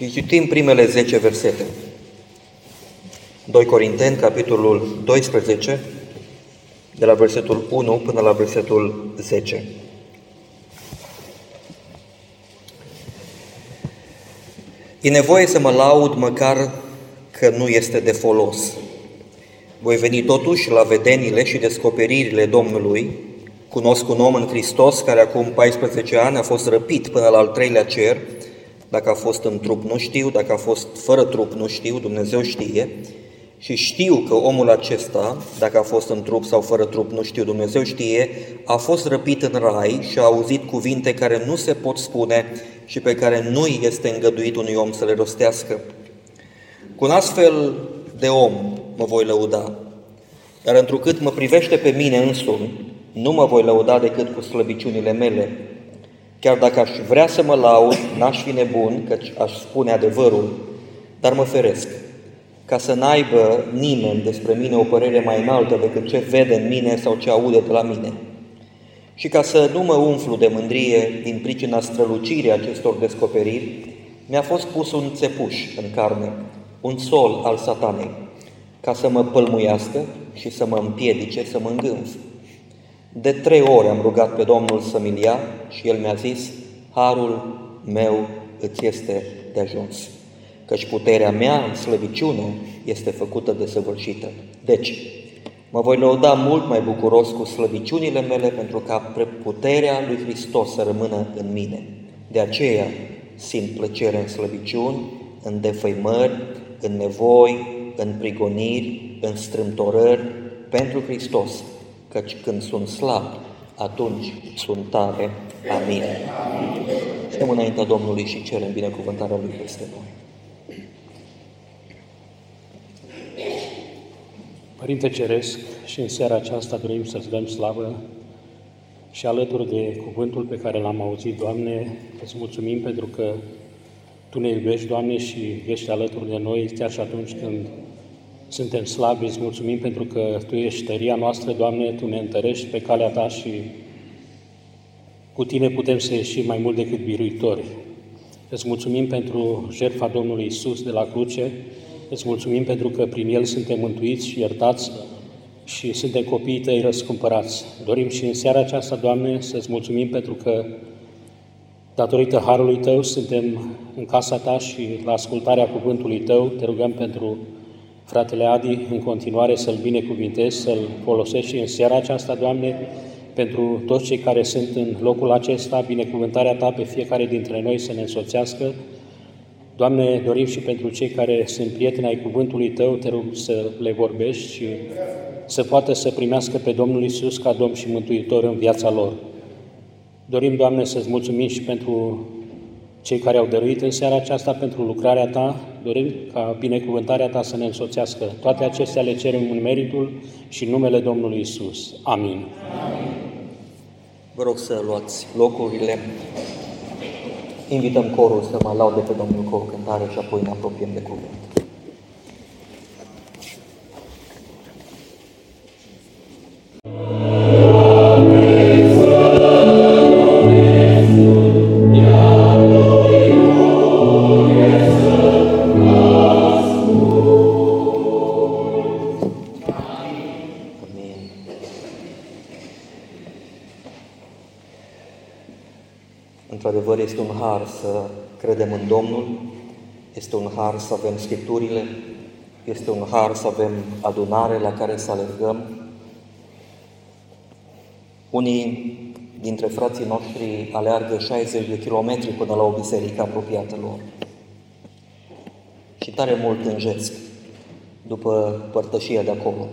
Și citim primele 10 versete. 2 Corinteni, capitolul 12, de la versetul 1 până la versetul 10. E nevoie să mă laud măcar că nu este de folos. Voi veni totuși la vedenile și descoperirile Domnului. Cunosc un om în Hristos care acum 14 ani a fost răpit până la al treilea cer. Dacă a fost în trup, nu știu, dacă a fost fără trup, nu știu, Dumnezeu știe. Și știu că omul acesta, dacă a fost în trup sau fără trup, nu știu, Dumnezeu știe, a fost răpit în rai și a auzit cuvinte care nu se pot spune și pe care nu-i este îngăduit unui om să le rostească. Cu un astfel de om mă voi lăuda, dar întrucât mă privește pe mine însumi, nu mă voi lăuda decât cu slăbiciunile mele. Chiar dacă aș vrea să mă laud, n-aș fi nebun, căci aș spune adevărul, dar mă feresc, ca să n-aibă nimeni despre mine o părere mai înaltă decât ce vede în mine sau ce aude de la mine. Și ca să nu mă umflu de mândrie din pricina strălucirii acestor descoperiri, mi-a fost pus un țepuș în carne, un sol al satanei, ca să mă pălmuiască și să mă împiedice să mă îngânf. De 3 ori am rugat pe Domnul să-mi ia și El mi-a zis: harul meu îți este de ajuns, căci puterea mea în slăbiciune este făcută desăvârșită. Deci, mă voi lăuda mult mai bucuros cu slăbiciunile mele, pentru ca puterea lui Hristos să rămână în mine. De aceea simt plăcere în slăbiciuni, în defăimări, în nevoi, în prigoniri, în strâmtorări, pentru Hristos, căci când sunt slab, atunci sunt tare. Amin. Stăm înaintea Domnului și cerem binecuvântarea Lui peste noi. Părinte Ceresc, și în seara aceasta dorim să-ți dăm slavă și alături de cuvântul pe care l-am auzit, Doamne, îți mulțumim pentru că Tu ne iubești, Doamne, și ești alături de noi chiar și atunci când suntem slabi. Îți mulțumim pentru că Tu ești tăria noastră, Doamne, Tu ne întărești pe calea Ta și cu Tine putem să ieșim mai mult decât biruitori. Îți mulțumim pentru jertfa Domnului Iisus de la cruce, îți mulțumim pentru că prin El suntem mântuiți și iertați și suntem copiii Tăi răscumpărați. Dorim și în seara aceasta, Doamne, să-ți mulțumim pentru că datorită harului Tău suntem în casa Ta și la ascultarea cuvântului Tău. Te rugăm pentru fratele Adi în continuare să-l binecuvintezi, să-l folosești și în seara aceasta, Doamne, pentru toți cei care sunt în locul acesta, binecuvântarea Ta pe fiecare dintre noi să ne însoțească. Doamne, dorim și pentru cei care sunt prieteni ai cuvântului Tău, Te rog să le vorbești și să poată să primească pe Domnul Iisus ca Domn și Mântuitor în viața lor. Dorim, Doamne, să-ți mulțumim și pentru cei care au dăruit în seara aceasta pentru lucrarea Ta. Dorim ca binecuvântarea Ta să ne însoțească. Toate acestea le cerem în meritul și în numele Domnului Iisus. Amin. Vă rog să luați locurile. Invităm corul să mă laude pe Domnul cu o cântare și apoi ne apropiem de cuvânt. Într-adevăr, este un har să credem în Domnul, este un har să avem Scripturile, este un har să avem adunare la care să alergăm. Unii dintre frații noștri aleargă 60 de kilometri până la o biserică apropiată lor. Și tare mult tânjesc după părtășia de acolo.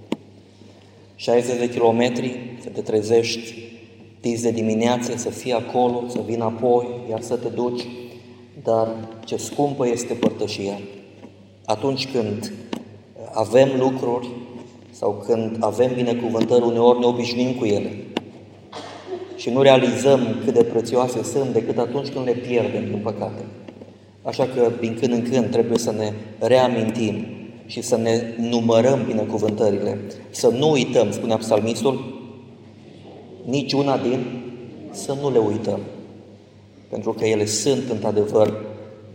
60 de kilometri, să te trezești dis de dimineață, să fii acolo, să vii înapoi, iar să te duci, dar ce scumpă este părtășia. Atunci când avem lucruri sau când avem binecuvântări, uneori ne obișnuim cu ele și nu realizăm cât de prețioase sunt decât atunci când le pierdem, din păcate. Așa că, din când în când, trebuie să ne reamintim și să ne numărăm binecuvântările, să nu uităm, spunea psalmistul, niciuna din, să nu le uităm, pentru că ele sunt într-adevăr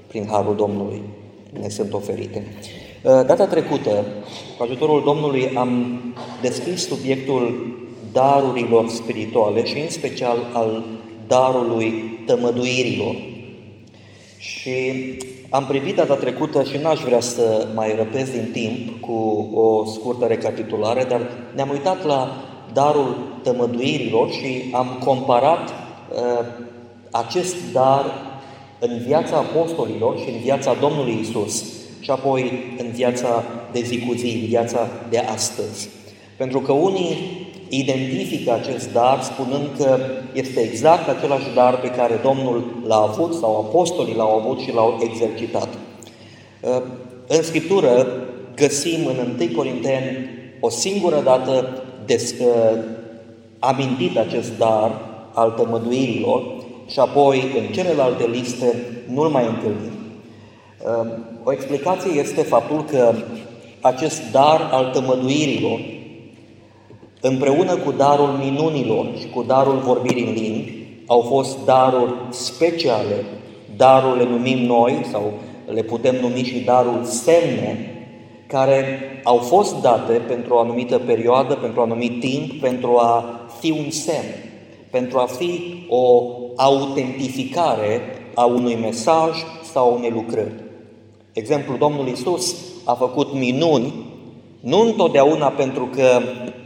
prin harul Domnului ne sunt oferite. Data trecută, cu ajutorul Domnului, am deschis subiectul darurilor spirituale și în special al darului tămăduirilor. Și am privit data trecută și n-aș vrea să mai răpesc din timp cu o scurtă recapitulare, dar ne-am uitat la darul tămăduirilor și am comparat acest dar în viața apostolilor și în viața Domnului Isus și apoi în viața de zi cu zi, în viața de astăzi. Pentru că unii identifică acest dar spunând că este exact același dar pe care Domnul l-a avut sau apostolii l-au avut și l-au exercitat. În Scriptură găsim în 1 Corinteni o singură dată amintit acest dar al tămăduirilor și apoi în celelalte liste nu-l mai întâlnim. O explicație este faptul că acest dar al tămăduirilor, împreună cu darul minunilor și cu darul vorbirii în limbi, au fost daruri speciale. Darul le numim noi, sau le putem numi și darul semne, care au fost date pentru o anumită perioadă, pentru un anumit timp, pentru a fi un semn, pentru a fi o autentificare a unui mesaj sau unei lucrări. Exemplu, Domnul Iisus a făcut minuni, nu întotdeauna pentru că,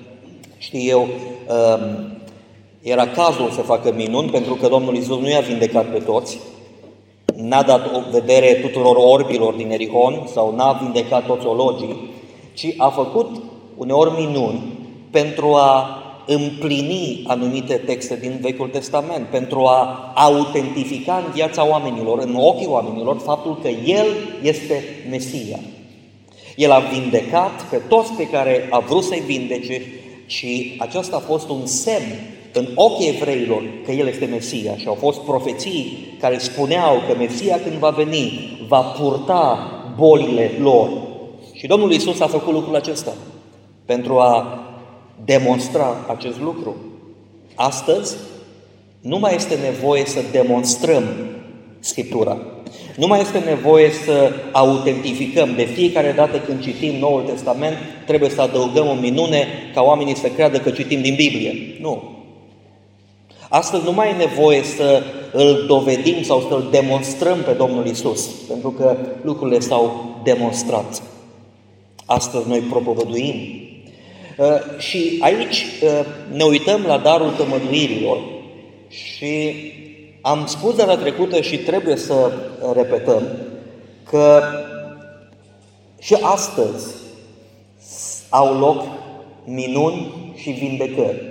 era cazul să facă minuni, pentru că Domnul Iisus nu i-a vindecat pe toți, n-a dat o vedere tuturor orbilor din Erihon sau n-a vindecat toți ologii, ci a făcut uneori minuni pentru a împlini anumite texte din Vechiul Testament, pentru a autentifica în viața oamenilor, în ochii oamenilor, faptul că El este Mesia. El a vindecat pe toți pe care a vrut să-i vindece și aceasta a fost un semn în ochii evreilor că El este Mesia. Și au fost profeții care spuneau că Mesia, când va veni, va purta bolile lor. Și Domnul Iisus a făcut lucrul acesta pentru a demonstra acest lucru. Astăzi nu mai este nevoie să demonstrăm Scriptura. Nu mai este nevoie să autentificăm. De fiecare dată când citim Noul Testament, trebuie să adăugăm o minune ca oamenii să creadă că citim din Biblie. Nu. Astăzi nu mai e nevoie să îl dovedim sau să îl demonstrăm pe Domnul Iisus, pentru că lucrurile s-au demonstrat. Astăzi noi propovăduim. Și aici ne uităm la darul tămăduirilor și am spus data trecută și trebuie să repetăm că și astăzi au loc minuni și vindecări.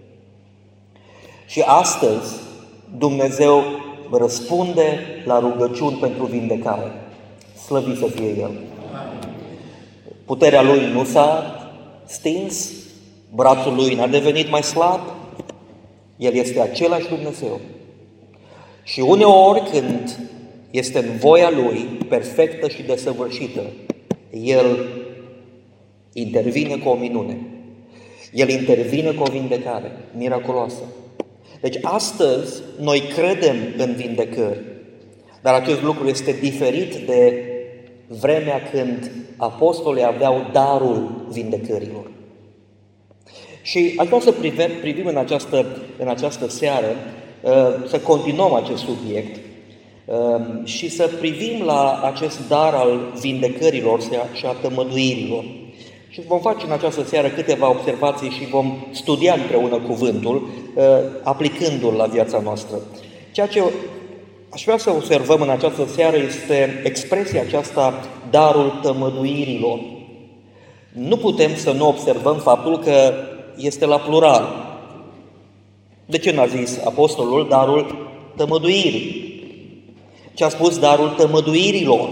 Și astăzi Dumnezeu răspunde la rugăciuni pentru vindecare. Slăvit să fie El. Puterea Lui nu s-a stins, brațul Lui n-a devenit mai slab, El este același Dumnezeu. Și uneori când este în voia Lui, perfectă și desăvârșită, El intervine cu o minune. El intervine cu o vindecare miraculoasă. Deci astăzi noi credem în vindecări, dar acest lucru este diferit de vremea când apostolii aveau darul vindecărilor. Și aș vrea să privim în această seară, să continuăm acest subiect și să privim la acest dar al vindecărilor și a tămăduirilor. Și vom face în această seară câteva observații și vom studia împreună cuvântul, aplicându-l la viața noastră. Ceea ce aș vrea să observăm în această seară este expresia aceasta, darul tămăduirilor. Nu putem să nu observăm faptul că este la plural. De ce n-a zis apostolul darul tămăduirii? Ce a spus darul tămăduirilor?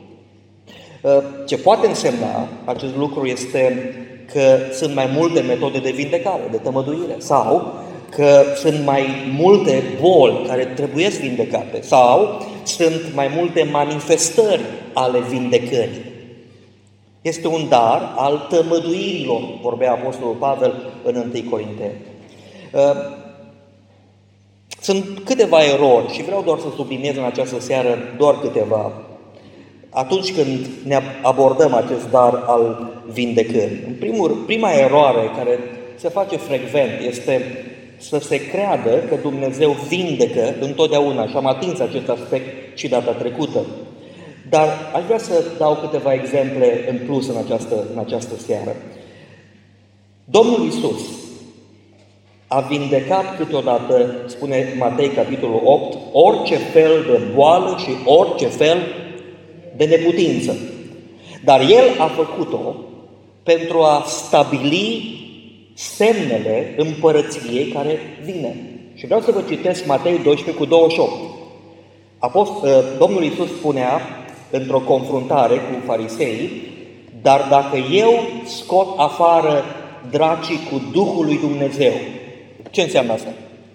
Ce poate însemna acest lucru este că sunt mai multe metode de vindecare, de tămăduire, sau că sunt mai multe boli care trebuie vindecate, sau sunt mai multe manifestări ale vindecării. Este un dar al tămăduirilor, vorbea apostolul Pavel în 1 Corinteni. Sunt câteva erori și vreau doar să subliniez în această seară doar câteva. Atunci când ne abordăm acest dar al vindecării. Prima eroare care se face frecvent este să se creadă că Dumnezeu vindecă întotdeauna și am atins acest aspect și data trecută. Dar aș vrea să dau câteva exemple în plus în această seară. Domnul Iisus a vindecat câteodată, spune Matei capitolul 8, orice fel de boală și orice fel de neputință. Dar El a făcut-o pentru a stabili semnele împărăției care vine. Și vreau să vă citesc Matei 12:28. Domnul Iisus spunea într-o confruntare cu fariseii, dar dacă eu scot afară dracii cu Duhul lui Dumnezeu, ce înseamnă asta?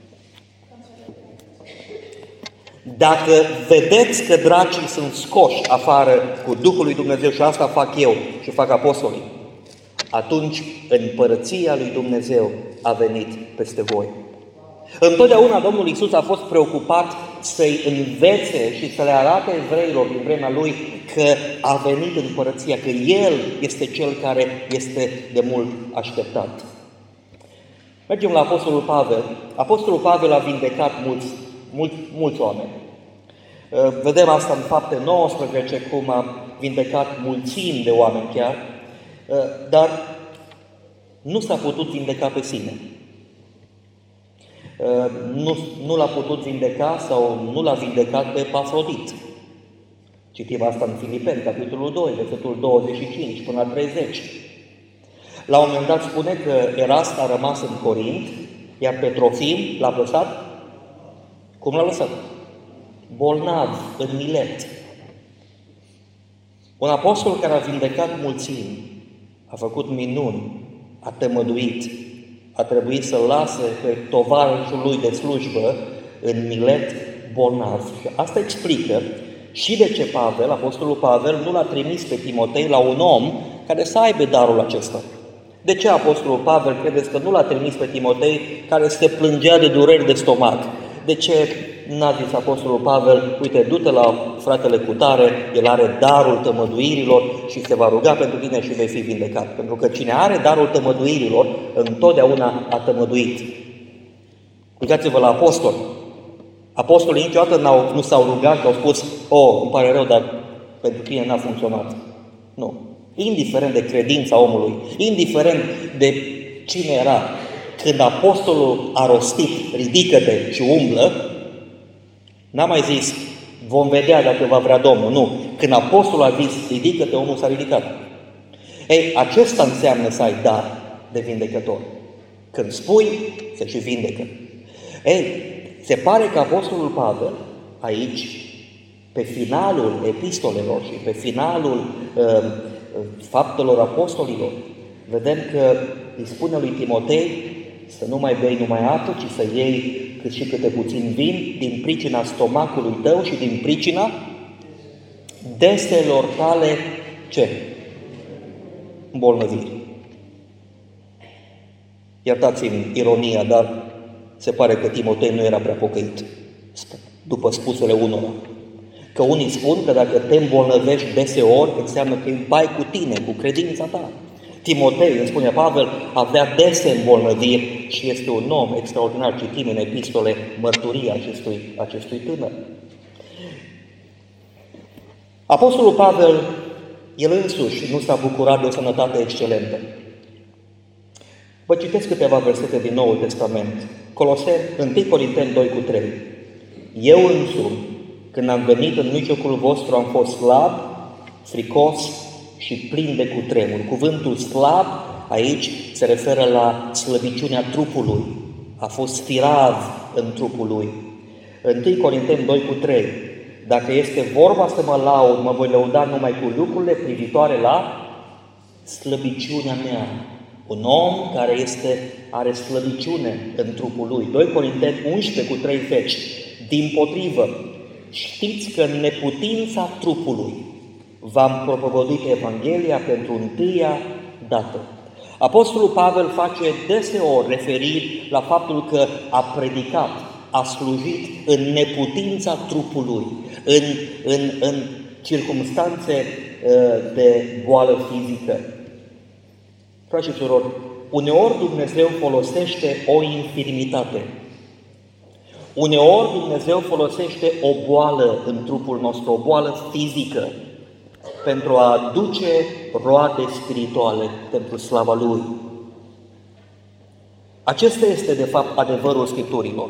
Dacă vedeți că dracii sunt scoși afară cu Duhul lui Dumnezeu și asta fac eu și fac apostolii, atunci împărăția lui Dumnezeu a venit peste voi. Întotdeauna Domnul Iisus a fost preocupat să-i învețe și să le arate evreilor din vremea Lui că a venit împărăția, că El este Cel care este de mult așteptat. Mergem la Apostolul Pavel. Apostolul Pavel a vindecat mulți oameni. Vedem asta în Fapte 19, cum a vindecat mulțimi de oameni chiar, dar nu s-a putut vindeca pe sine. Nu l-a putut vindeca sau nu l-a vindecat pe Epafrodit. Citim asta în Filipeni, capitolul 2, versetul 25 până la 30. La un moment dat spune că Erast a rămas în Corint, iar pe Trofim l-a lăsat. Cum l-a lăsat? Bolnav, în Milet. Un apostol care a vindecat mulțimi, a făcut minuni, a tămăduit, a trebuit să lase pe tovarășul lui de slujbă în Milet bolnav. Și asta explică și de ce Pavel, apostolul Pavel, nu l-a trimis pe Timotei la un om care să aibă darul acesta. De ce apostolul Pavel credeți că nu l-a trimis pe Timotei care se plângea de dureri de stomac? De ce n-a zis apostolul Pavel, uite, du-te la fratele cutare, el are darul tămăduirilor și se va ruga pentru tine și vei fi vindecat. Pentru că cine are darul tămăduirilor, întotdeauna a tămăduit. Uitați-vă la apostoli. Apostolii niciodată nu s-au rugat și au spus, îmi pare rău, dar pentru tine n-a funcționat. Nu. Indiferent de credința omului, indiferent de cine era, când apostolul a rostit, ridică-te și umblă, n-a mai zis, vom vedea dacă va vrea Domnul. Nu. Când apostolul a zis, ridică-te, omul s-a ridicat. Ei, acesta înseamnă să ai dar de vindecător. Când spui, se și vindecă. Ei, se pare că apostolul Pavel, aici, pe finalul epistolelor și pe finalul faptelor apostolilor, vedem că îi spune lui Timotei să nu mai bei numai apă, ci să iei cât și câte puțin vin din pricina stomacului tău și din pricina deselor tale, ce? Îmbolnăviri. Iertați-mi ironia, dar se pare că Timotei nu era prea pocăit, după spusele unora. Că unii spun că dacă te îmbolnăvești deseori, înseamnă că îi bai cu tine, cu credința ta. Timotei, îmi spune Pavel, avea dese îmbolnăviri și este un om extraordinar. Citim în epistole mărturia acestui tânăr. Apostolul Pavel, el însuși nu s-a bucurat de o sănătate excelentă. Vă citesc câteva versete din Noul Testament. Coloseni, 1 Corinteni 2:3. Eu însumi, când am venit în mijlocul vostru, am fost slab, fricos și plin de cutremur. Cuvântul slab aici se referă la slăbiciunea trupului. A fost firav în trupul lui. 1 Corinteni 2:3. Dacă este vorba să mă laud, mă voi lăuda numai cu lucrurile privitoare la slăbiciunea mea. Un om care are slăbiciune în trupul lui. 2 Corinteni 11:30. Dimpotrivă, știți că în neputința trupului v-am propovăduit Evanghelia pentru întâia dată. Apostolul Pavel face deseori referiri la faptul că a predicat, a slujit în neputința trupului, în circumstanțe de boală fizică. Frați și surori, uneori Dumnezeu folosește o infirmitate. Uneori Dumnezeu folosește o boală în trupul nostru, o boală fizică, pentru a aduce roade spirituale pentru slava Lui. Acesta este, de fapt, adevărul Scripturilor.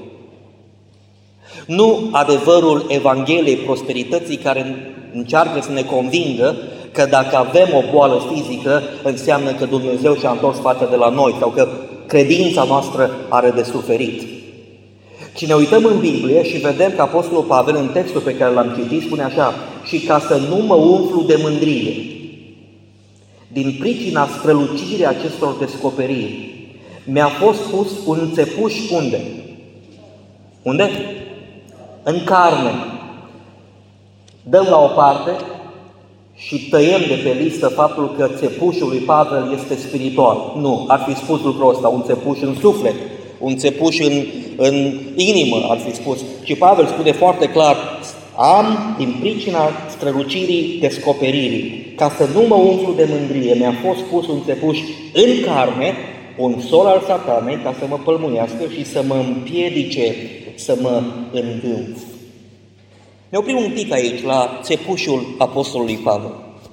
Nu adevărul Evangheliei prosperității care încearcă să ne convingă că dacă avem o boală fizică, înseamnă că Dumnezeu și-a întors fața de la noi sau că credința noastră are de suferit. Și ne uităm în Biblie și vedem că Apostolul Pavel, în textul pe care l-am citit, spune așa: și ca să nu mă umflu de mândrie, din pricina strălucirii acestor descoperiri, mi-a fost pus un țepuș unde? Unde? În carne. Dăm la o parte și tăiem de pe listă faptul că țepușul lui Pavel este spiritual. Nu, ar fi spus lucrul ăsta, un țepuș în suflet, un țepuș în inimă, ar fi spus. Și Pavel spune foarte clar: am, din pricina strălucirii descoperirii, ca să nu mă umflu de mândrie, mi-a fost pus un țepuș în carne, un sol al satanei, ca să mă pălmuiască și să mă împiedice să mă îngânf. Ne oprim un pic aici, la țepușul Apostolului Pavel.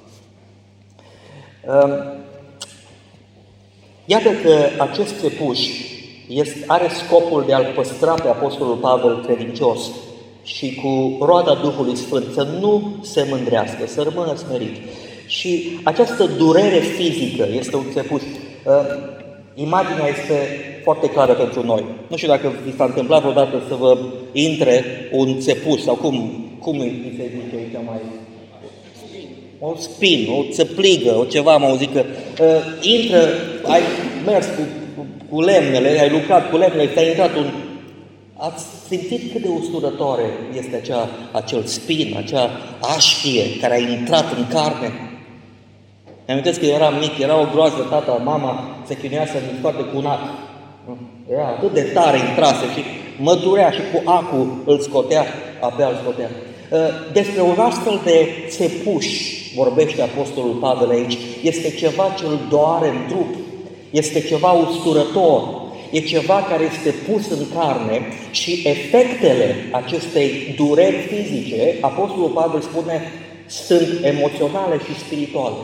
Iată că acest țepuș are scopul de a-l păstra pe Apostolul Pavel credincios și cu roada Duhului Sfânt, să nu se mândrească, să rămână smerit. Și această durere fizică este un țepuș. Imaginea este foarte clară pentru noi. Nu știu dacă vi s-a întâmplat vreodată să vă intre un țepuș sau cum îi se zice aici mai... Un spin, o țăpligă, o ceva, am auzit că intră, ai mers cu lemnele, ai lucrat cu lemnele, ți-a intrat un... Ați simțit cât de usturătoare este acel spin, acea așchie care a intrat în carne? Mi-amintesc că eram mic, era o groază, tata, mama se chinuia să-mi scoate cu un ac. Era atât de tare intrase și mă durea și cu acul îl scotea, abia îl scotea. Despre un astfel de țepuș vorbește Apostolul Pavel aici. Este ceva ce îl doare în trup, este ceva usturător, e ceva care este pus în carne și efectele acestei dureri fizice, Apostolul Pavel spune, sunt emoționale și spirituale.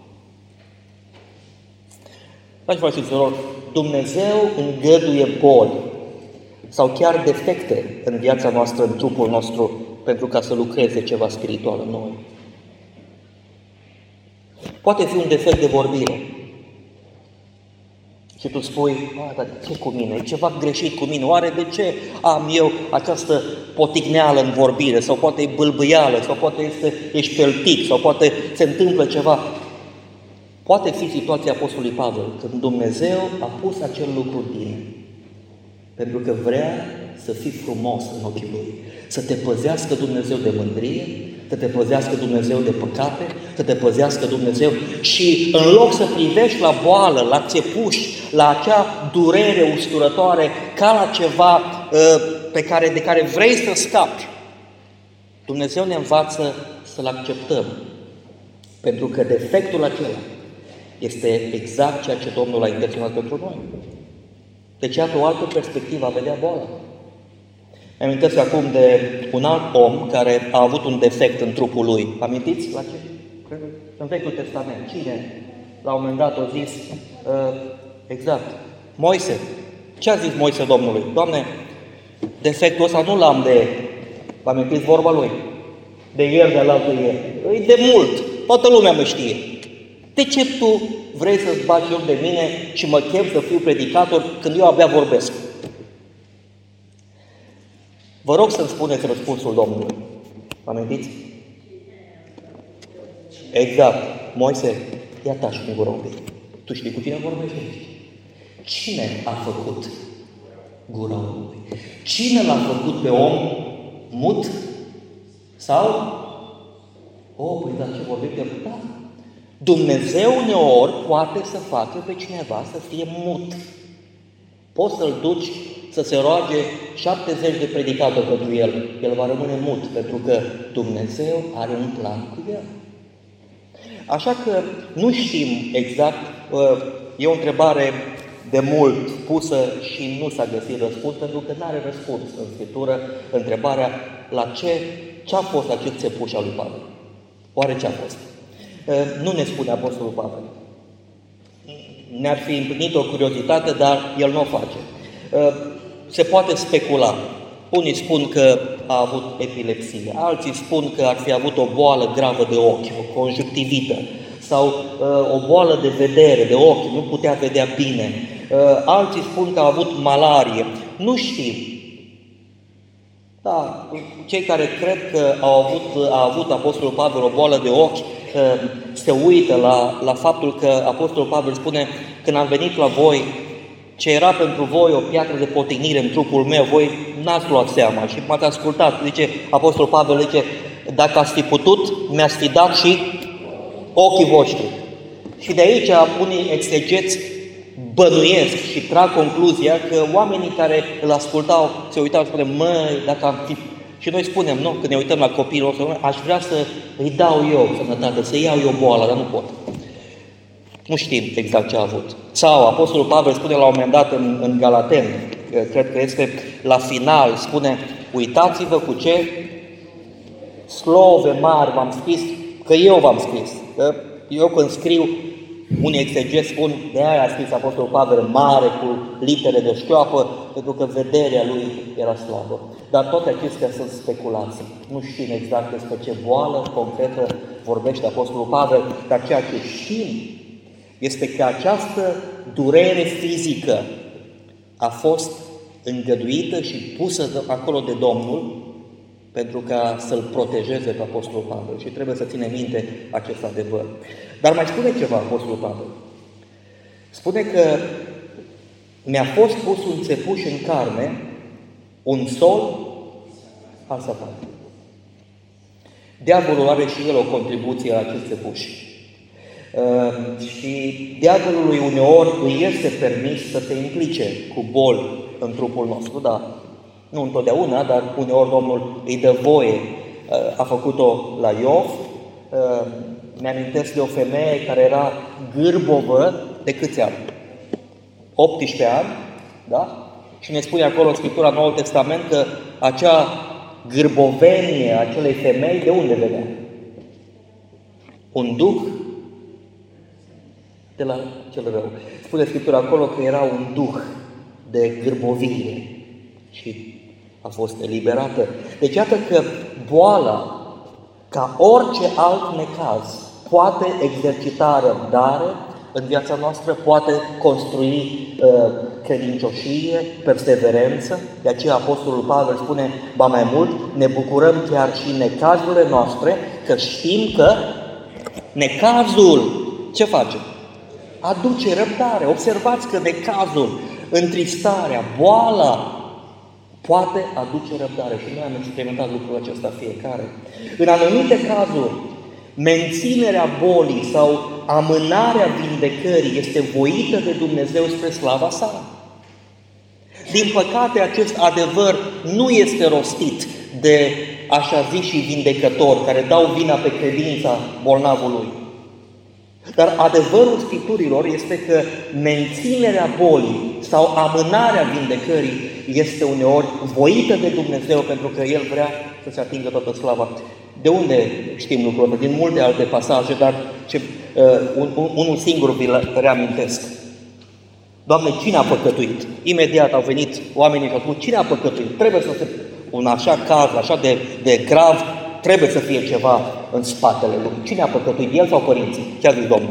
Dragi frați și surori, Dumnezeu îngăduie boli sau chiar defecte în viața noastră, în trupul nostru, pentru ca să lucreze ceva spiritual în noi. Poate fi un defect de vorbire. Și tu spui: dar ce cu mine? E ceva greșit cu mine. Oare de ce am eu această poticneală în vorbire? Sau poate e bâlbâială, sau poate ești peltic, sau poate se întâmplă ceva. Poate fi situația Apostolului Pavel, când Dumnezeu a pus acel lucru în tine, pentru că vrea să fii frumos în ochii Lui, să te păzească Dumnezeu de mândrie, să te păzească Dumnezeu de păcate, să te păzească Dumnezeu și în loc să privești la boală, la țepuș, la acea durere usturătoare, ca la ceva de care vrei să scapi, Dumnezeu ne învață să-L acceptăm, pentru că defectul acela este exact ceea ce Domnul a intenționat pentru noi. Deci, iată o altă perspectivă a vedea boala. Amintesc acum de un alt om care a avut un defect în trupul lui. Amintiți la ce? În Vechiul Testament. Cine la un moment dat a zis, exact, Moise. Ce a zis Moise Domnului? Doamne, defectul ăsta nu l-am vă amintiți vorba lui? De ieri, de alaltă ieri. E de mult. Toată lumea mă știe. De ce tu vrei să-ți bagi joc de mine și mă chem să fiu predicator când eu abia vorbesc? Vă rog să-mi spuneți răspunsul Domnului. Vă amintiți? Exact. Moise, ia taci cu gura un pic. Tu știi cu cine vorbești? Cine a făcut gura omului? Cine l-a făcut pe om mut? Sau? Păi dar ce vorbim de putat? Dumnezeu uneori poate să facă pe cineva să fie mut. Poți să-l duci să se roage 70 de predicatori pentru el. El va rămâne mut, pentru că Dumnezeu are un plan cu el. Așa că nu știm exact, e o întrebare de mult pusă și nu s-a găsit răspuns, pentru că nu are răspuns în Scriptură întrebarea la ce a fost acest țepuș al lui Pavel. Oare ce a fost? Nu ne spune Apostolul Pavel. Ne-ar fi împlinit o curiozitate, dar el nu o face. Se poate specula. Unii spun că a avut epilepsie, alții spun că ar fi avut o boală gravă de ochi, o conjunctivită, sau o boală de vedere, de ochi, nu putea vedea bine. Alții spun că a avut malarie. Nu știm. Da, cei care cred că a avut Apostolul Pavel o boală de ochi, se uită la faptul că Apostolul Pavel spune: când am venit la voi, ce era pentru voi o piatră de potignire în trupul meu, voi n-ați luat seama și m-ați ascultat. Zice Apostolul Pavel, zice, dacă ați fi putut, mi-ați fi dat și ochii voștri. Și de aici unii exegeți bănuiesc și trag concluzia că oamenii care îl ascultau se uitau și spuneau: măi, dacă am fi... Și noi spunem, nu, când ne uităm la copilul nostru, aș vrea să îi dau eu sănătate, să iau eu boala, dar nu pot. Nu știm exact ce a avut. Sau Apostolul Pavel spune la un moment dat în Galateni, cred că este la final, spune: uitați-vă cu ce slove mari v-am scris, că eu v-am scris. Că eu când scriu, unii exegeți spun, de aia a scris Apostolul Pavel mare, cu litere de șchioapă, pentru că vederea lui era slabă. Dar toate acestea sunt speculații. Nu știm exact despre ce boală concretă vorbește Apostolul Pavel, dar ceea ce știm este că această durere fizică a fost îngăduită și pusă acolo de Domnul pentru ca să-l protejeze pe Apostolul Pavel. Și trebuie să ținem minte acest adevăr. Dar mai spune ceva Apostolul Pavel. Spune că mi-a fost pus un țepuș în carne, un sol al Satanului. Diavolul are și el o contribuție la acest țepuș. Și diavolului uneori îi este permis să se implice cu boli în trupul nostru, da. Nu întotdeauna, dar uneori Domnul îi dă voie. A făcut-o la Iov. Mi-amintesc de o femeie care era gârbovă de câți ani? 18 ani, da? Și ne spune acolo Scriptura Noul Testament că acea gârbovenie a acelei femei de unde venea? Un duh de la cel rău. Spune Scriptura acolo că era un duh de gârbovie și a fost eliberată. Deci iată că boala, ca orice alt necaz, poate exercita răbdare în viața noastră, poate construi credincioșie, perseverență. De aceea Apostolul Pavel spune, ba mai mult, ne bucurăm chiar și în necazurile noastre, că știm că necazul ce face? Aduce răbdare. Observați că necazul, întristarea, boala poate aduce răbdare. Și noi am experimentat lucrul acesta fiecare. În anumite cazuri, menținerea bolii sau amânarea vindecării este voită de Dumnezeu spre slava sa. Din păcate, acest adevăr nu este rostit de așa ziși vindecători care dau vina pe credința bolnavului. Dar adevărul Scripturilor este că menținerea bolii sau amânarea vindecării este uneori voită de Dumnezeu pentru că El vrea să se atingă toată slava. De unde știm lucrul ăsta? Din multe alte pasaje, dar unul singur vi-l reamintesc. Doamne, cine a păcătuit? Imediat au venit oamenii și au spus, cine a păcătuit? Trebuie să fie un așa caz, așa de grav, trebuie să fie ceva în spatele lui. Cine a păcătuit? El sau părinții? Ce a zis Domnul?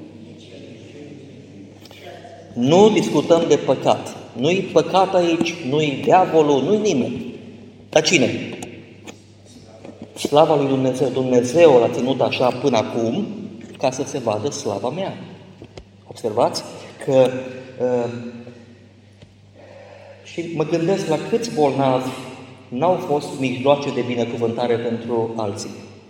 Nu discutăm de păcat. Nu-i păcat aici, nu-i diavolul, nu-i nimeni. Dar cine? Slava lui Dumnezeu. Dumnezeu l-a ținut așa până acum ca să se vadă slava mea. Observați că și mă gândesc la câți bolnavi n-au fost mijloace de binecuvântare pentru alții.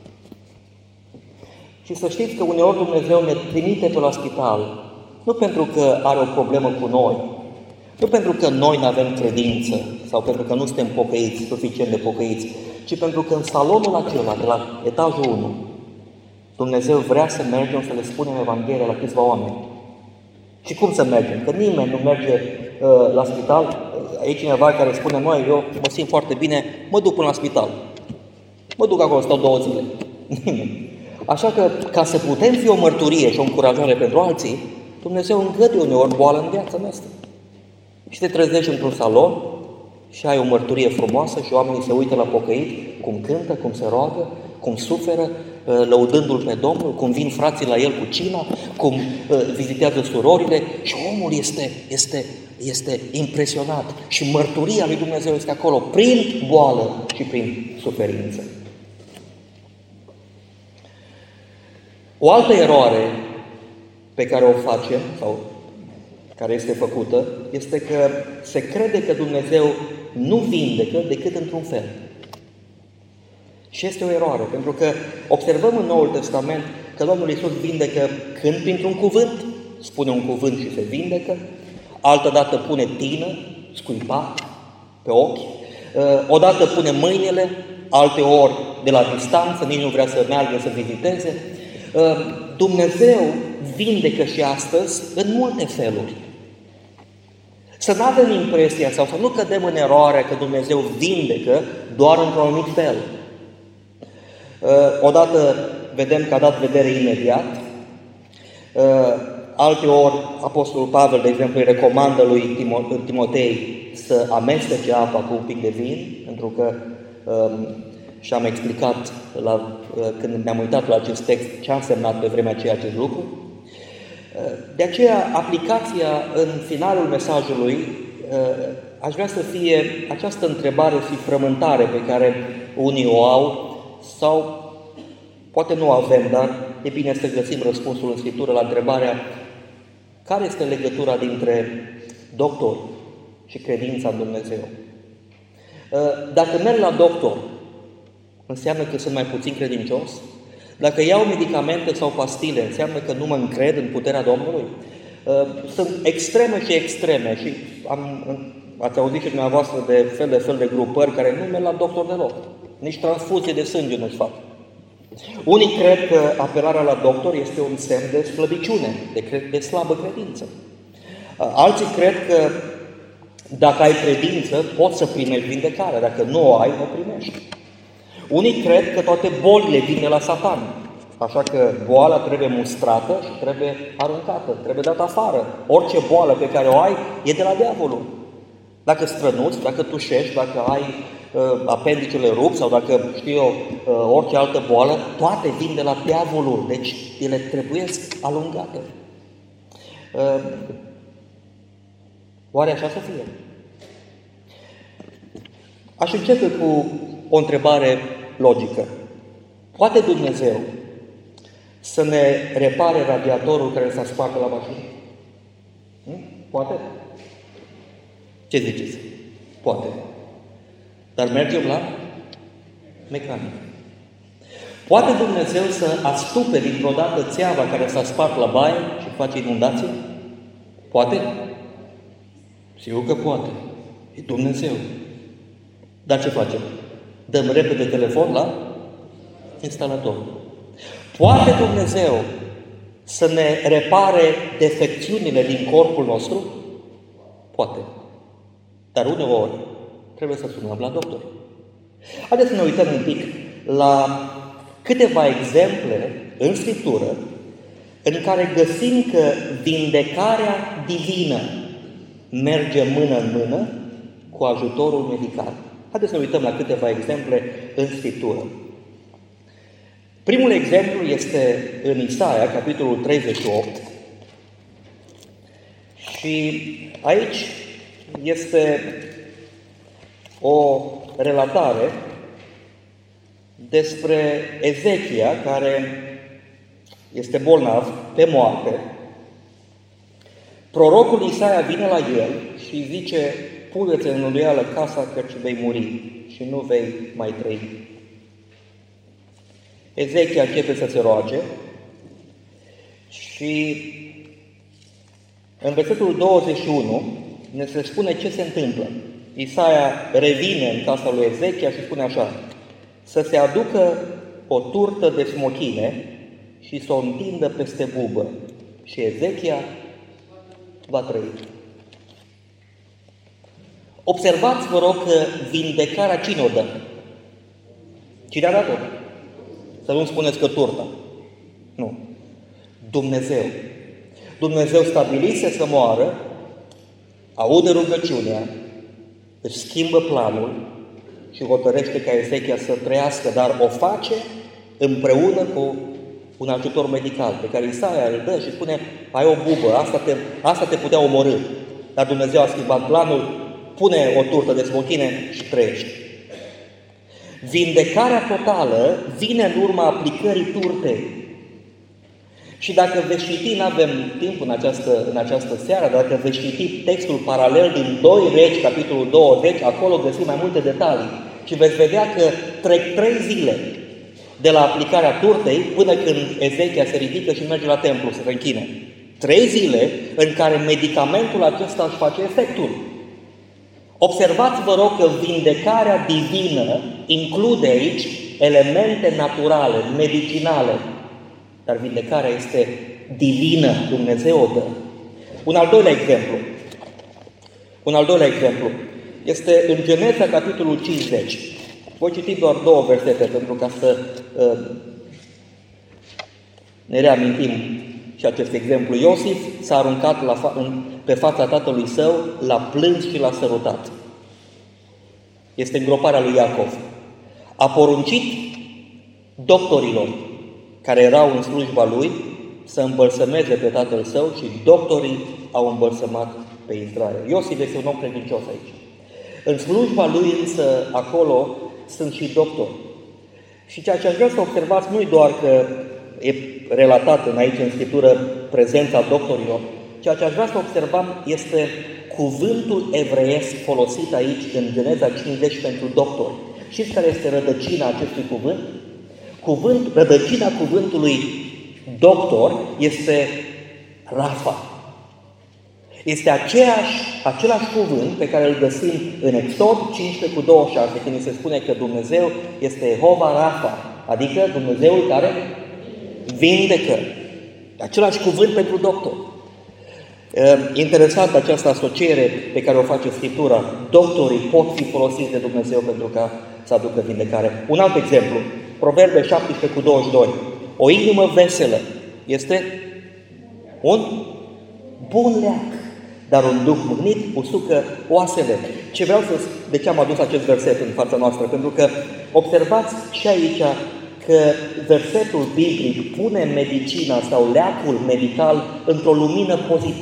Și să știți că uneori Dumnezeu ne trimite pe la spital, nu pentru că are o problemă cu noi, Nu pentru că noi nu avem credință sau pentru că nu suntem pocăiți, suficient de pocăiți, ci pentru că în salonul acela, de la etajul 1, Dumnezeu vrea să mergem să le spunem Evanghelia la câțiva oameni. Și cum să mergem? Că nimeni nu merge la spital. E cineva care spune, măi, eu mă simt foarte bine, mă duc până la spital. Mă duc acolo, stau 2 zile. Nimeni. Așa că, ca să putem fi o mărturie și o încurajare pentru alții, Dumnezeu îngăduie uneori boală în viața noastră. Și te trezești într-un salon și ai o mărturie frumoasă și oamenii se uită la pocăit, cum cântă, cum se roagă, cum suferă, lăudându-L pe Domnul, cum vin frații la el cu cina, cum vizitează surorile și omul este impresionat și mărturia lui Dumnezeu este acolo, prin boală și prin suferință. O altă eroare pe care o facem, sau care este făcută, este că se crede că Dumnezeu nu vindecă decât într-un fel. Și este o eroare, pentru că observăm în Noul Testament că Domnul Iisus vindecă când printr-un cuvânt, spune un cuvânt și se vindecă, altădată pune tină, scuipat pe ochi, odată pune mâinile, alteori de la distanță, nici nu vrea să meargă să viziteze. Dumnezeu vindecă și astăzi în multe feluri. Să nu avem impresia sau să nu cădem în eroarea că Dumnezeu vindecă doar într-un anumit fel. Odată vedem că a dat vedere imediat, alteori Apostolul Pavel, de exemplu, îi recomandă lui Timotei să amestece apa cu un pic de vin, pentru că și am explicat când ne-am uitat la acest text ce a însemnat pe vremea aceea acest lucru. De aceea, aplicația în finalul mesajului aș vrea să fie această întrebare și frământare pe care unii o au, sau poate nu avem, dar e bine să găsim răspunsul în Scriptură la întrebarea: care este legătura dintre doctor și credința în Dumnezeu? Dacă merg la doctor, înseamnă că sunt mai puțin credincios? Dacă iau medicamente sau pastile, înseamnă că nu mă încred în puterea Domnului? Sunt extreme și extreme și ați auzit și dumneavoastră de fel de grupări care nu merg la doctor deloc. Nici transfuzie de sânge nu-și fac. Unii cred că apelarea la doctor este un semn de slăbiciune, de slabă credință. Alții cred că dacă ai credință, poți să primești vindecare. Dacă nu o ai, nu o primești. Unii cred că toate bolile vin de la Satan. Așa că boala trebuie mustrată și trebuie aruncată, trebuie dată afară. Orice boală pe care o ai e de la diavolul. Dacă strănuți, dacă tușești, dacă ai apendicele rupt sau dacă, știu eu, orice altă boală, toate vin de la diavolul. Deci ele trebuiesc alungate. Oare așa să fie? Aș începe cu o întrebare logică. Poate Dumnezeu să ne repare radiatorul care s-a spart la mașină? Poate? Ce ziceți? Poate. Dar mergem la mecanic. Poate Dumnezeu să astupe dintr-o dată țeava care s-a spart la baie și face inundație? Poate? Sigur că poate. E Dumnezeu. Dar ce facem? Dăm repede telefon la instalator. Poate Dumnezeu să ne repare defecțiunile din corpul nostru? Poate. Dar uneori trebuie să sunăm la doctor. Haideți să ne uităm un pic la câteva exemple în Scriptură în care găsim că vindecarea divină merge mână în mână cu ajutorul medical. Haideți să ne uităm la câteva exemple în Scriptură. Primul exemplu este în Isaia, capitolul 38. Și aici este o relatare despre Ezechia, care este bolnav pe moarte. Prorocul Isaia vine la el și zice: pune-ți în îndoială casa, căci vei muri și nu vei mai trăi. Ezechia începe să se roage și în versetul 21 ne se spune ce se întâmplă. Isaia revine în casa lui Ezechia și spune așa: să se aducă o turtă de smochine și să o întindă peste bubă și Ezechia va trăi. Observați, vă rog, că vindecarea cine o dă? Cine a dat-o? Să nu spuneți că turta. Nu. Dumnezeu. Dumnezeu stabilise să moară, aude rugăciunea, își schimbă planul și hotărăște ca Ezechia să trăiască, dar o face împreună cu un ajutor medical pe care Isaia îl dă și spune: ai o bubă, asta te putea omorî. Dar Dumnezeu a schimbat planul, pune o turtă de smochine și trăiești. Vindecarea totală vine în urma aplicării turtei. Și dacă veți citi, nu avem timp în această seară, dacă veți citi textul paralel din 2 Regi, capitolul 20, acolo găsim mai multe detalii. Și veți vedea că trec 3 zile de la aplicarea turtei până când Ezechia se ridică și merge la templu să se închine. 3 zile în care medicamentul acesta își face efectul. Observați, vă rog, că vindecarea divină include aici elemente naturale, medicinale, dar vindecarea este divină, Dumnezeu o dă. Un al doilea exemplu este în Geneza, capitolul 50. Voi citi doar 2 versete pentru ca să ne reamintim și acest exemplu. Iosif s-a aruncat pe fața tatălui său, l-a plâns și l-a sărutat. Este îngroparea lui Iacov. A poruncit doctorilor care erau în slujba lui să îmbălsămeze pe tatăl său și doctorii au îmbălsămat pe Israel. Iosif este un om credincios aici. În slujba lui însă acolo sunt și doctori. Și ceea ce aș vrea să observați nu-i doar că e relatat aici în Scriptură prezența doctorilor, ceea ce aș vrea să observăm este cuvântul evreiesc folosit aici în Geneza 50 pentru doctori. Știți care este rădăcina acestui cuvânt? Rădăcina cuvântului doctor este Rafa. Este același cuvânt pe care îl găsim în Exod 15:26, când se spune că Dumnezeu este Jehova Rafa, adică Dumnezeul care vindecă. Același cuvânt pentru doctor. Interesant această asociere pe care o face Scriptura. Doctorii pot fi folosiți de Dumnezeu pentru ca să aducă vindecare. Un alt exemplu, Proverbe 17:22. O inimă veselă este un bun leac, dar un duh mâhnit usucă oasele. De ce am adus acest verset în fața noastră? Pentru că observați și aici că versetul biblic pune medicina sau leacul medical într-o lumină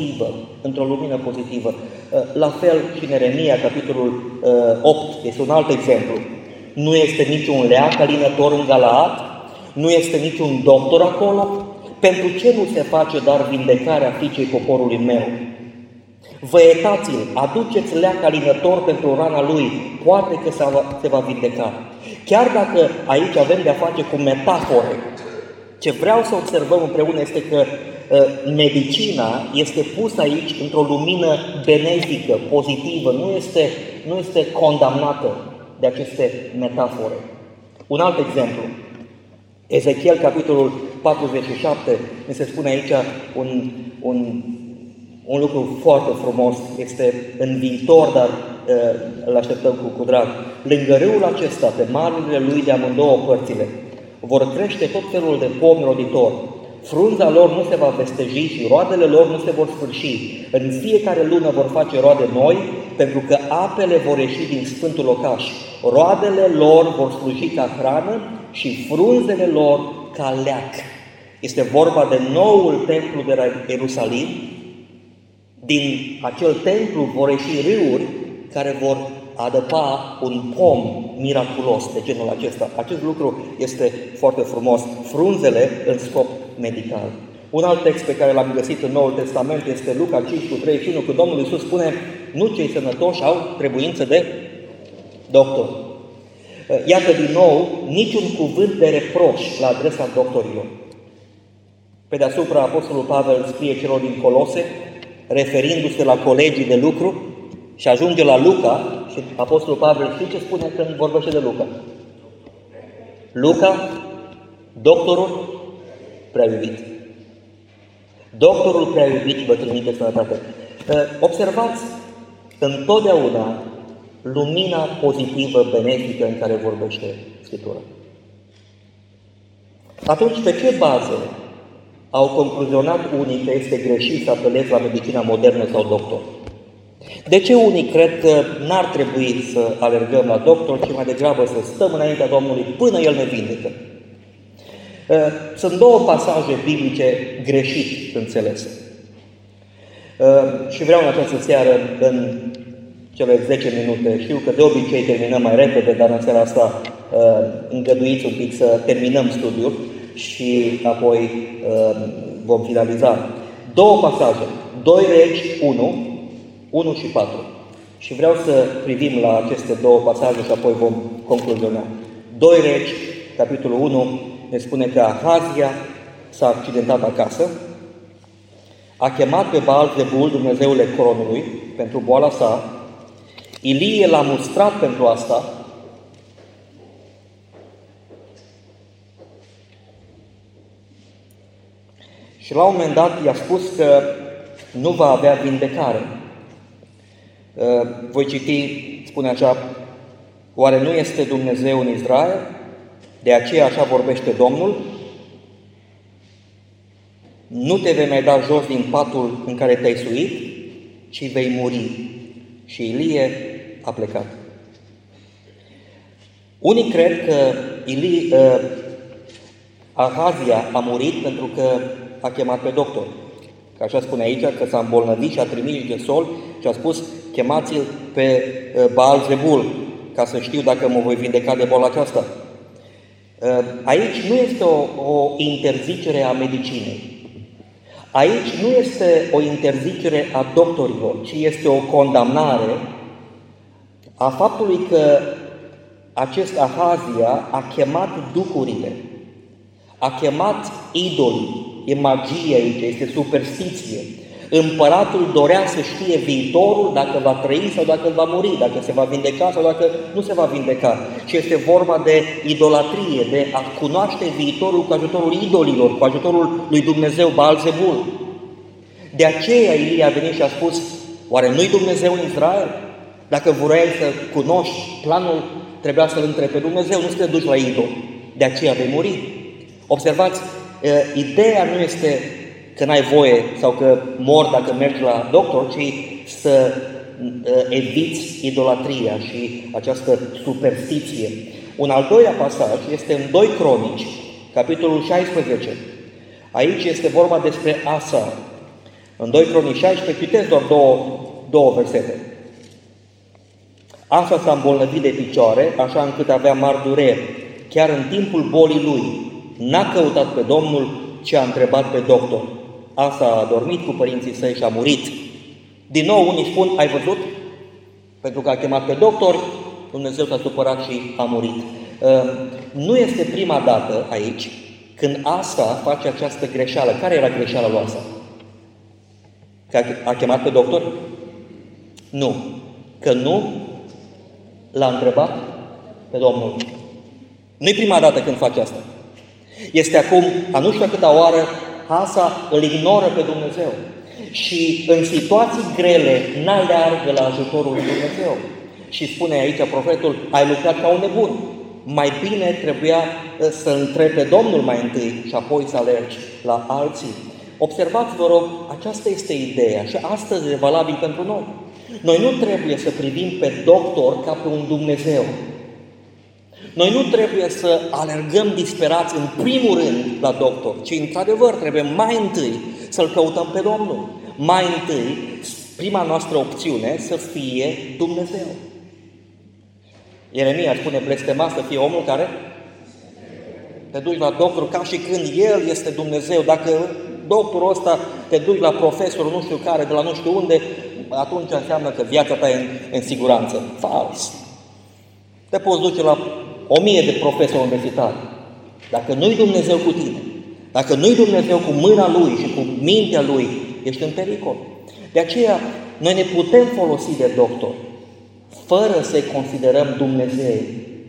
pozitivă. La fel și în Ieremia, capitolul 8, este un alt exemplu. Nu este niciun leac alinător în Galaad, nu este niciun doctor acolo. Pentru ce nu se face dar vindecarea fiicei poporului meu? Văietați-l, aduceți leac alinător pentru rana lui, poate că se va vindeca. Chiar dacă aici avem de-a face cu metafore, ce vreau să observăm împreună este că medicina este pusă aici într-o lumină benefică, pozitivă, nu este condamnată de aceste metafore. Un alt exemplu, Ezechiel, capitolul 47, ne se spune aici un lucru foarte frumos, este în viitor, dar îl așteptăm cu drag. Lângă râul acesta, pe malurile lui de amândouă părțile, vor crește tot felul de pomi roditori. Frunza lor nu se va vesteji și roadele lor nu se vor sfârși. În fiecare lună vor face roade noi, pentru că apele vor ieși din sfântul locaș. Roadele lor vor sluji ca hrană și frunzele lor ca leac. Este vorba de noul templu de la Ierusalim. Din acel templu vor ieși râuri care vor adăpa un pom miraculos de genul acesta. Acest lucru este foarte frumos. Frunzele în scop medical. Un alt text pe care l-am găsit în Noul Testament este Luca 5:31, când Domnul Iisus spune: nu cei sănătoși au trebuință de doctor. Iată din nou, niciun cuvânt de reproș la adresa doctorilor. Pe deasupra, Apostolul Pavel scrie celor din Colose, referindu-se la colegii de lucru, Și ajunge la Luca și Apostolul Pavel știi ce spune când vorbește de Luca? Luca, doctorul prea iubit. Doctorul prea iubit vă trimite sănătate. Observați întotdeauna lumina pozitivă, benefică în care vorbește Scriptura. Atunci, pe ce bază au concluzionat unii că este greșit să apelezi la medicina modernă sau doctor? De ce unii cred că n-ar trebui să alergăm la doctor, ci mai degrabă să stăm înaintea Domnului până El ne vindecă? Sunt două pasaje biblice greșit înțelese. Și vreau în această seară, în cele 10 minute, știu că de obicei terminăm mai repede, dar în seara asta îngăduiți un pic să terminăm studiul și apoi vom finaliza. Două pasaje, 2 Regi 1 și 4. Și vreau să privim la aceste două pasaje și apoi vom concluziona. 2 Regi, capitolul 1, ne spune că Ahazia s-a accidentat acasă, a chemat pe Baal-Zebul, Dumnezeul Ecronului, pentru boala sa. Ilie l-a mustrat pentru asta. Și la un moment dat i-a spus că nu va avea vindecare. Voi citi, spune așa: oare nu este Dumnezeu în Israel? De aceea așa vorbește Domnul: nu te vei mai da jos din patul în care te-ai suit, ci vei muri. Și Ilie a plecat. Unii cred că Ahazia a murit pentru că a chemat pe doctor. Că așa spune aici, că s-a îmbolnăvit și a trimis de sol și a spus: chemați-l pe Baal-Zebul ca să știu dacă mă voi vindeca de boala aceasta. Aici nu este o interzicere a medicinei. Aici nu este o interzicere a doctorilor, ci este o condamnare a faptului că acest Ahazia a chemat duhurile, a chemat idolii, e magie aici, este superstiție. Împăratul dorea să știe viitorul, dacă va trăi sau dacă va muri, dacă se va vindeca sau dacă nu se va vindeca. Și este vorba de idolatrie, de a cunoaște viitorul cu ajutorul idolilor, cu ajutorul lui Dumnezeu Baal-Zebul. De aceea Ilie a venit și a spus: oare nu-i Dumnezeu în Israel? Dacă vrei să cunoști planul, trebuia să-L întrebi pe Dumnezeu, nu să te duci la idol. De aceea vei muri. Observați, ideea nu este că n-ai voie sau că mor dacă mergi la doctor, ci să eviți idolatria și această superstiție. Un al doilea pasaj este în 2 Cronici, capitolul 16. Aici este vorba despre Asa. În 2 Cronici 16 citesc doar două versete. Asa s-a îmbolnăvit de picioare, așa încât avea mari dureri. Chiar în timpul bolii lui n-a căutat pe Domnul, ci a întrebat pe doctor. Asa a dormit cu părinții săi și a murit. Din nou unii spun: ai văzut? Pentru că a chemat pe doctor, Dumnezeu s-a supărat și a murit. Nu este prima dată aici când Asa face această greșeală. Care era greșeala lui Asa? Că a chemat pe doctor? Nu. Că nu l-a întrebat pe Domnul. Nu-i prima dată când face asta. Este acum, a nu știu câta oară, Asa îl ignoră pe Dumnezeu. Și în situații grele n-aleargă la ajutorul lui Dumnezeu. Și spune aici profetul: ai lucrat ca un nebun. Mai bine trebuia să întrebi pe Domnul mai întâi și apoi să alergi la alții. Observați, vă rog, aceasta este ideea și astăzi e valabil pentru noi. Noi nu trebuie să privim pe doctor ca pe un Dumnezeu. Noi nu trebuie să alergăm disperați în primul rând la doctor, ci într-adevăr trebuie mai întâi să-L căutăm pe Domnul. Mai întâi, prima noastră opțiune să fie Dumnezeu. Ieremia spune: blestemat să fie omul care te duci la doctor ca și când El este Dumnezeu. Dacă doctorul ăsta te duci la profesorul nu știu care, de la nu știu unde, atunci înseamnă că viața ta e în siguranță. Fals! Te poți duce la 1000 de profesori universitari. Dacă nu-i Dumnezeu cu tine, dacă nu-i Dumnezeu cu mâna Lui și cu mintea Lui, ești în pericol. De aceea, Noi ne putem folosi de doctor, fără să-i considerăm Dumnezei.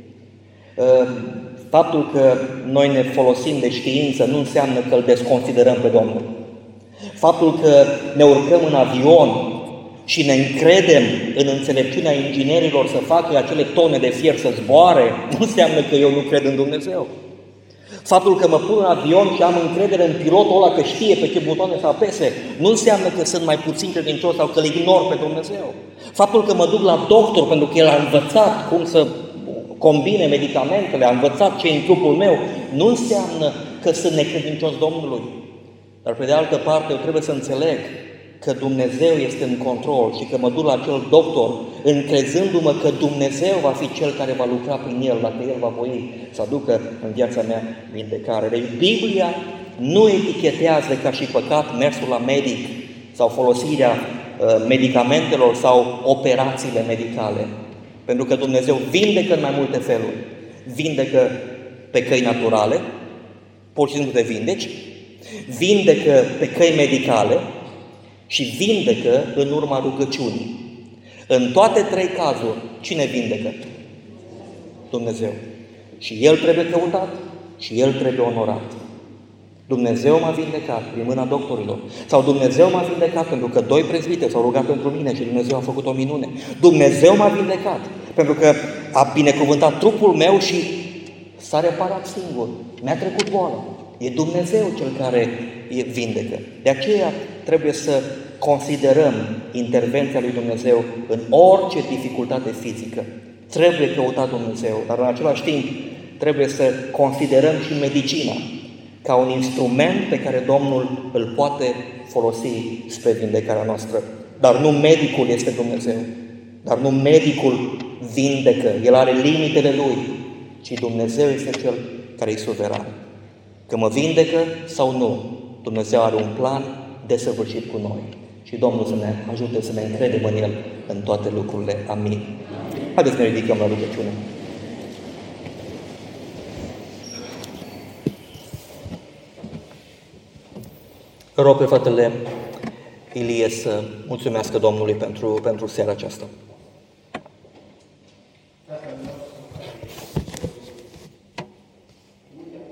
Faptul că noi ne folosim de știință nu înseamnă că îl desconsiderăm pe Domnul. Faptul că ne urcăm în avion și ne încredem în înțelepciunea inginerilor să facă acele tone de fier să zboare, nu înseamnă că eu nu cred în Dumnezeu. Faptul că mă pun în avion și am încredere în pilotul ăla că știe pe ce butoane să apese, nu înseamnă că sunt mai puțin credincios sau că îl ignor pe Dumnezeu. Faptul că mă duc la doctor pentru că el a învățat cum să combine medicamentele, a învățat ce e în trupul meu, nu înseamnă că sunt necredincios Domnului. Dar pe de altă parte eu trebuie să înțeleg că Dumnezeu este în control și că mă duc la acel doctor încrezându-mă că Dumnezeu va fi Cel care va lucra prin El, dacă El va voi să aducă în viața mea vindecare. Deci Biblia nu etichetează ca și păcat mersul la medic sau folosirea medicamentelor sau operațiile medicale. Pentru că Dumnezeu vindecă în mai multe feluri. Vindecă pe căi naturale, pur și simplu te vindeci, vindecă pe căi medicale și vindecă în urma rugăciunii. În toate trei cazuri, cine vindecă? Dumnezeu. Și El trebuie căutat și El trebuie onorat. Dumnezeu m-a vindecat prin mâna doctorilor. Sau Dumnezeu m-a vindecat pentru că doi prezbiteri s-au rugat pentru mine și Dumnezeu a făcut o minune. Dumnezeu m-a vindecat pentru că a binecuvântat trupul meu și s-a reparat singur. Mi-a trecut boala. E Dumnezeu Cel care vindecă. De aceea trebuie să considerăm intervenția lui Dumnezeu în orice dificultate fizică. Trebuie căutat Dumnezeu, dar în același timp trebuie să considerăm și medicina ca un instrument pe care Domnul îl poate folosi spre vindecarea noastră. Dar nu medicul este Dumnezeu, dar nu medicul vindecă, El are limitele Lui, ci Dumnezeu este Cel care e suveran. Că mă vindecă sau nu, Dumnezeu are un plan desăvârșit cu noi. Și Domnul să ne ajute să ne încredem în El în toate lucrurile. Amin. Haideți să ne ridicăm la rugăciune. Rog pe fratele Ilie să mulțumească Domnului pentru seara aceasta.